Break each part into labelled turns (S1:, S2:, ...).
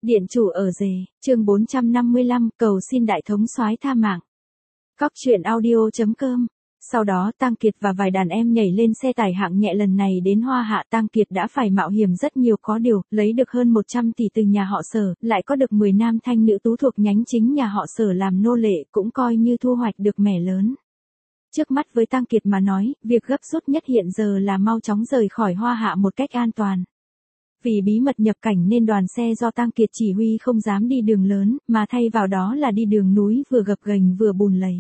S1: Điện chủ ở rể, chương 455, cầu xin đại thống soái tha mạng. Cóc truyện audio.com. Sau đó Tang Kiệt và vài đàn em nhảy lên xe tải hạng nhẹ lần này đến Hoa Hạ. Tang Kiệt đã phải mạo hiểm rất nhiều, có điều, lấy được hơn 100 tỷ từ nhà họ Sở, lại có được 10 nam thanh nữ tú thuộc nhánh chính nhà họ Sở làm nô lệ, cũng coi như thu hoạch được mẻ lớn. Trước mắt với Tang Kiệt mà nói, việc gấp rút nhất hiện giờ là mau chóng rời khỏi Hoa Hạ một cách an toàn. Vì bí mật nhập cảnh nên đoàn xe do Tang Kiệt chỉ huy không dám đi đường lớn, mà thay vào đó là đi đường núi vừa gập ghềnh vừa bùn lầy.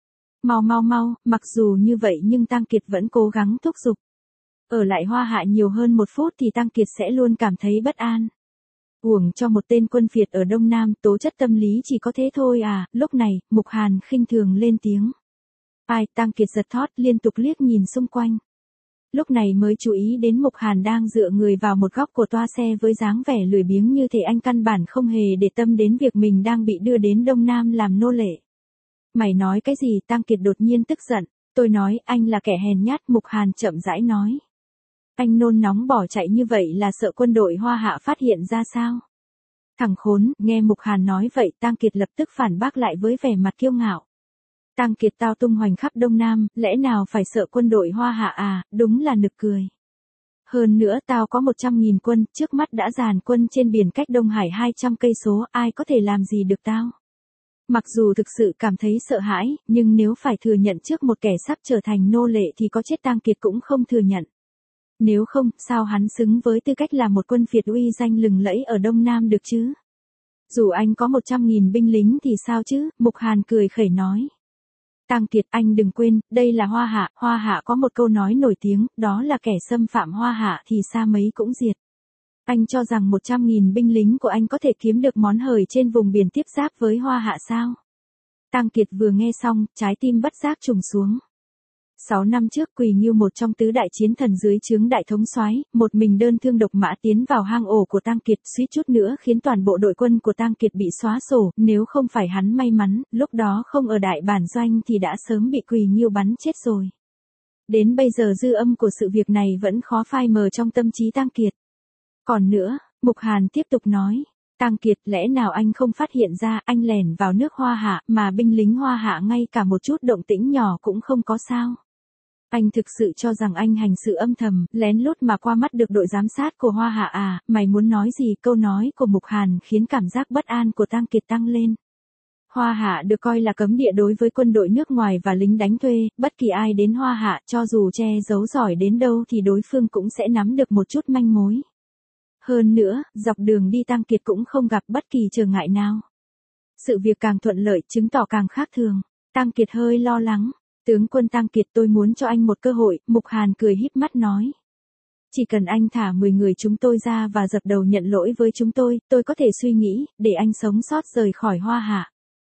S1: Mau, mặc dù như vậy nhưng Tang Kiệt vẫn cố gắng thúc giục. Ở lại Hoa Hạ nhiều hơn 1 phút thì Tang Kiệt sẽ luôn cảm thấy bất an. Uổng cho một tên quân phiệt ở Đông Nam, tố chất tâm lý chỉ có thế thôi à. Lúc này, Mục Hàn khinh thường lên tiếng. Ai? Tang Kiệt giật thót liên tục liếc nhìn xung quanh. Lúc này mới chú ý đến Mục Hàn đang dựa người vào một góc của toa xe với dáng vẻ lười biếng như thể anh căn bản không hề để tâm đến việc mình đang bị đưa đến Đông Nam làm nô lệ. Mày nói cái gì? Tang Kiệt đột nhiên tức giận. Tôi nói anh là kẻ hèn nhát, Mục Hàn chậm rãi nói. Anh nôn nóng bỏ chạy như vậy là sợ quân đội Hoa Hạ phát hiện ra sao? Thằng khốn, nghe Mục Hàn nói vậy Tang Kiệt lập tức phản bác lại với vẻ mặt kiêu ngạo. Tang Kiệt tao tung hoành khắp Đông Nam, lẽ nào phải sợ quân đội Hoa Hạ à, đúng là nực cười. Hơn nữa tao có 100.000 quân, trước mắt đã dàn quân trên biển cách Đông Hải 200 cây số, ai có thể làm gì được tao? Mặc dù thực sự cảm thấy sợ hãi, nhưng nếu phải thừa nhận trước một kẻ sắp trở thành nô lệ thì có chết Tang Kiệt cũng không thừa nhận. Nếu không, sao hắn xứng với tư cách là một quân phiệt uy danh lừng lẫy ở Đông Nam được chứ? Dù anh có 100.000 binh lính thì sao chứ? Mục Hàn cười khẩy nói. Tang Kiệt, anh đừng quên, đây là Hoa Hạ có một câu nói nổi tiếng, đó là kẻ xâm phạm Hoa Hạ thì xa mấy cũng diệt. Anh cho rằng 100.000 binh lính của anh có thể kiếm được món hời trên vùng biển tiếp giáp với Hoa Hạ sao? Tang Kiệt vừa nghe xong, trái tim bất giác trùng xuống. 6 năm trước Quỳ Ngưu một trong tứ đại chiến thần dưới trướng đại thống soái, một mình đơn thương độc mã tiến vào hang ổ của Tang Kiệt, suýt chút nữa khiến toàn bộ đội quân của Tang Kiệt bị xóa sổ, nếu không phải hắn may mắn, lúc đó không ở đại bản doanh thì đã sớm bị Quỳ Ngưu bắn chết rồi. Đến bây giờ dư âm của sự việc này vẫn khó phai mờ trong tâm trí Tang Kiệt. Còn nữa, Mục Hàn tiếp tục nói, Tang Kiệt, lẽ nào anh không phát hiện ra anh lẻn vào nước Hoa Hạ mà binh lính Hoa Hạ ngay cả một chút động tĩnh nhỏ cũng không có sao? Anh thực sự cho rằng anh hành sự âm thầm, lén lút mà qua mắt được đội giám sát của Hoa Hạ à? Mày muốn nói gì? Câu nói của Mục Hàn khiến cảm giác bất an của Tang Kiệt tăng lên. Hoa Hạ được coi là cấm địa đối với quân đội nước ngoài và lính đánh thuê, bất kỳ ai đến Hoa Hạ cho dù che giấu giỏi đến đâu thì đối phương cũng sẽ nắm được một chút manh mối. Hơn nữa, dọc đường đi Tang Kiệt cũng không gặp bất kỳ trở ngại nào. Sự việc càng thuận lợi chứng tỏ càng khác thường. Tang Kiệt hơi lo lắng. Tướng quân Tang Kiệt, tôi muốn cho anh một cơ hội, Mục Hàn cười híp mắt nói. Chỉ cần anh thả 10 người chúng tôi ra và dập đầu nhận lỗi với chúng tôi có thể suy nghĩ, để anh sống sót rời khỏi Hoa Hạ.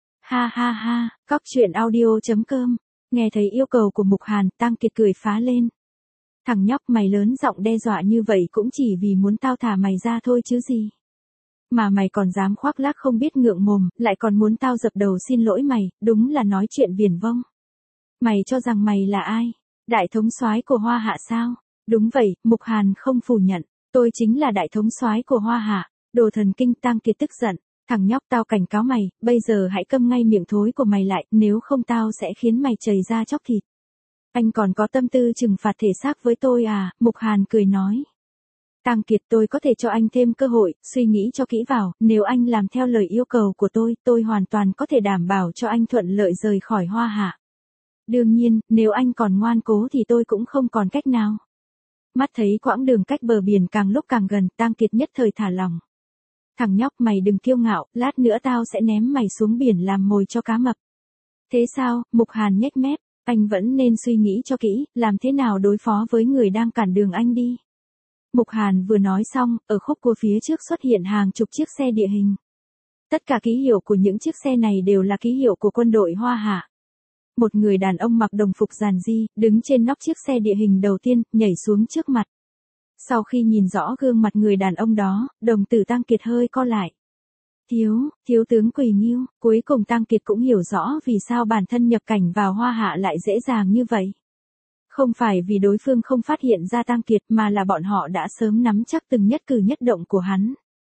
S1: Ha, Cóc truyện audio.com. Nghe thấy yêu cầu của Mục Hàn, Tang Kiệt cười phá lên. Thằng nhóc, mày lớn giọng đe dọa như vậy cũng chỉ vì muốn tao thả mày ra thôi chứ gì. Mà mày còn dám khoác lác không biết ngượng mồm, lại còn muốn tao dập đầu xin lỗi mày, đúng là nói chuyện viển vông. Mày cho rằng mày là ai? Đại thống soái của Hoa Hạ sao? Đúng vậy, Mục Hàn không phủ nhận, tôi chính là đại thống soái của Hoa Hạ. Đồ thần kinh. Tang Kiệt tức giận, thằng nhóc, tao cảnh cáo mày, bây giờ hãy câm ngay miệng thối của mày lại, nếu không tao sẽ khiến mày chảy ra chóc thịt. Anh còn có tâm tư trừng phạt thể xác với tôi à? Mục Hàn cười nói. Tang Kiệt, tôi có thể cho anh thêm cơ hội, suy nghĩ cho kỹ vào, nếu anh làm theo lời yêu cầu của tôi hoàn toàn có thể đảm bảo cho anh thuận lợi rời khỏi Hoa Hạ. Đương nhiên, nếu anh còn ngoan cố thì tôi cũng không còn cách nào. Mắt thấy quãng đường cách bờ biển càng lúc càng gần, Tang Kiệt nhất thời thả lòng. Thằng nhóc, mày đừng kiêu ngạo, lát nữa tao sẽ ném mày xuống biển làm mồi cho cá mập. Thế sao? Mục Hàn nhếch mép, anh vẫn nên suy nghĩ cho kỹ, làm thế nào đối phó với người đang cản đường anh đi. Mục Hàn vừa nói xong, ở khúc cua phía trước xuất hiện hàng chục chiếc xe địa hình. Tất cả ký hiệu của những chiếc xe này đều là ký hiệu của quân đội Hoa Hạ. Một người đàn ông mặc đồng phục giản dị, đứng trên nóc chiếc xe địa hình đầu tiên, nhảy xuống trước mặt. Sau khi nhìn rõ gương mặt người đàn ông đó, đồng tử Tang Kiệt hơi co lại. Thiếu tướng Quỳ Ngưu. Cuối cùng Tang Kiệt cũng hiểu rõ vì sao bản thân nhập cảnh vào Hoa Hạ lại dễ dàng như vậy. Không phải vì đối phương không phát hiện ra Tang Kiệt mà là bọn họ đã sớm nắm chắc từng nhất cử nhất động của hắn.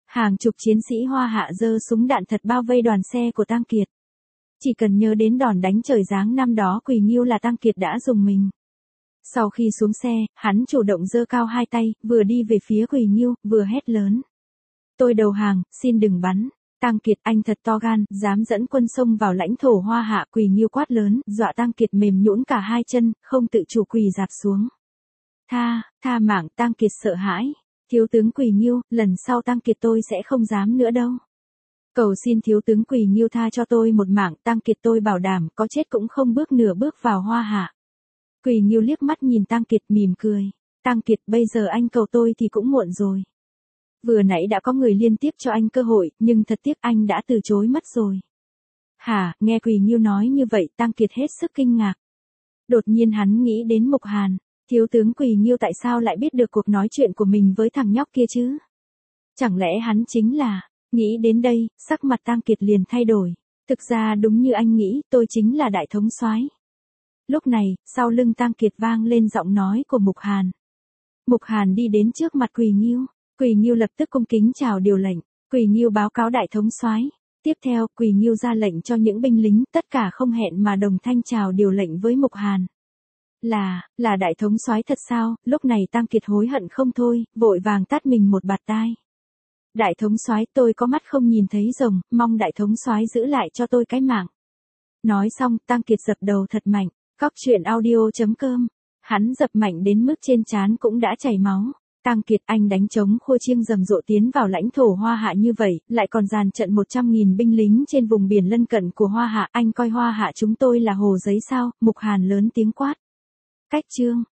S1: Hàng chục chiến sĩ Hoa Hạ giơ súng đạn thật bao vây đoàn xe của Tang Kiệt. Chỉ cần nhớ đến đòn đánh trời giáng năm đó Quỳ Nghiêu là Tang Kiệt đã dùng mình. Sau khi xuống xe, hắn chủ động giơ cao hai tay, vừa đi về phía Quỳ Nghiêu, vừa hét lớn. Tôi đầu hàng, xin đừng bắn. Tang Kiệt, anh thật to gan, dám dẫn quân xông vào lãnh thổ Hoa Hạ. Quỳ Nghiêu quát lớn, dọa Tang Kiệt mềm nhũn cả hai chân, không tự chủ quỳ rạp xuống. Tha mạng. Tang Kiệt sợ hãi. Thiếu tướng Quỳ Nghiêu, lần sau Tang Kiệt tôi sẽ không dám nữa đâu. Cầu xin thiếu tướng Quỳ Nghiêu tha cho tôi một mạng. Tang Kiệt tôi bảo đảm, có chết cũng không bước nửa bước vào Hoa Hạ. Quỳ Nghiêu liếc mắt nhìn Tang Kiệt mỉm cười. Tang Kiệt, bây giờ anh cầu tôi thì cũng muộn rồi. Vừa nãy đã có người liên tiếp cho anh cơ hội, nhưng thật tiếc anh đã từ chối mất rồi. Hả? Nghe Quỳ Nghiêu nói như vậy, Tang Kiệt hết sức kinh ngạc. Đột nhiên hắn nghĩ đến Mục Hàn. Thiếu tướng Quỳ Nghiêu tại sao lại biết được cuộc nói chuyện của mình với thằng nhóc kia chứ? Chẳng lẽ hắn chính là... Nghĩ đến đây, sắc mặt Tang Kiệt liền thay đổi. Thực ra đúng như anh nghĩ, tôi chính là đại thống soái. Lúc này, sau lưng Tang Kiệt vang lên giọng nói của Mục Hàn. Mục Hàn đi đến trước mặt Quỳ Nghiêu. Quỳ Nghiêu lập tức cung kính chào điều lệnh. Quỳ Nghiêu báo cáo đại thống soái. Tiếp theo, Quỳ Nghiêu ra lệnh cho những binh lính, tất cả không hẹn mà đồng thanh chào điều lệnh với Mục Hàn. Là đại thống soái thật sao? Lúc này Tang Kiệt hối hận không thôi, vội vàng tát mình một bạt tai. Đại thống soái, tôi có mắt không nhìn thấy rồng, mong đại thống soái giữ lại cho tôi cái mạng. Nói xong, Tang Kiệt dập đầu thật mạnh. Cóc truyện audio.com. Hắn dập mạnh đến mức trên trán cũng đã chảy máu. Tang Kiệt, anh đánh trống khua chiêng rầm rộ tiến vào lãnh thổ Hoa Hạ như vậy, lại còn dàn trận 100.000 binh lính trên vùng biển lân cận của Hoa Hạ. Anh coi Hoa Hạ chúng tôi là hồ giấy sao? Mục Hàn lớn tiếng quát. Cách chương.